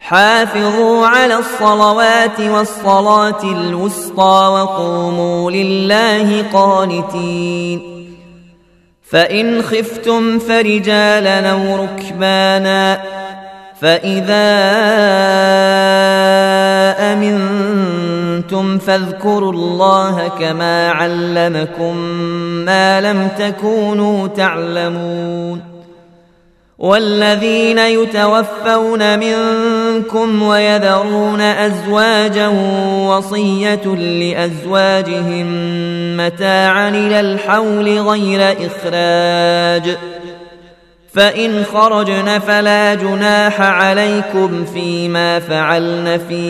حافظوا على الصلوات والصلاة الوسطى وقوموا لله قانتين. فإن خفتم فرجالا أو ركبانا فإذا أمنتم فاذكروا الله كما علمكم ما لم تكونوا تعلمون. والذين يتوفون منكم ويذرون أزواجا وصية لأزواجهم متاعا إلى الحول غير إخراج فإن خرجن فلا جناح عليكم فيما فعلن في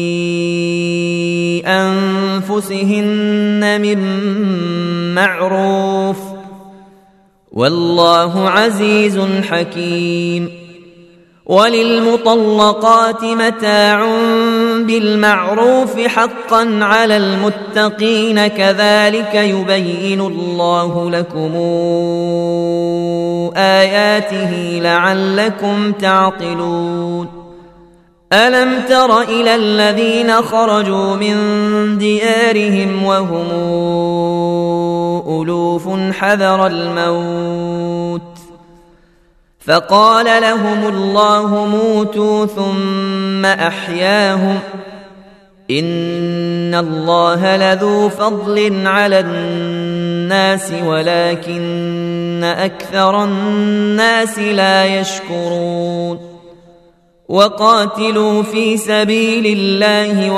أنفسهن من معروف والله عزيز حكيم. وللمطلقات متاع بالمعروف حقا على المتقين كذلك يبين الله لكم آياته لعلكم تعقلون. ألم تر إلى الذين خرجوا من ديارهم وهم ألوف حذر الموت فقال لهم الله موتوا ثم أحياهم إن الله لذو فضل على الناس ولكن أكثر الناس لا يشكرون. وقاتلوا في سبيل الله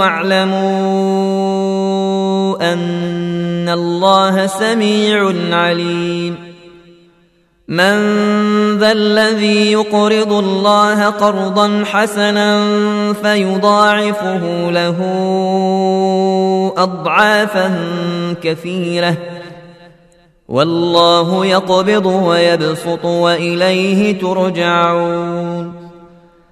واعلموا أن الله سميع عليم. من ذا الذي يقرض الله قرضا حسنا فيضاعفه له أضعافا كثيرة والله يقبض ويبسط وإليه ترجعون.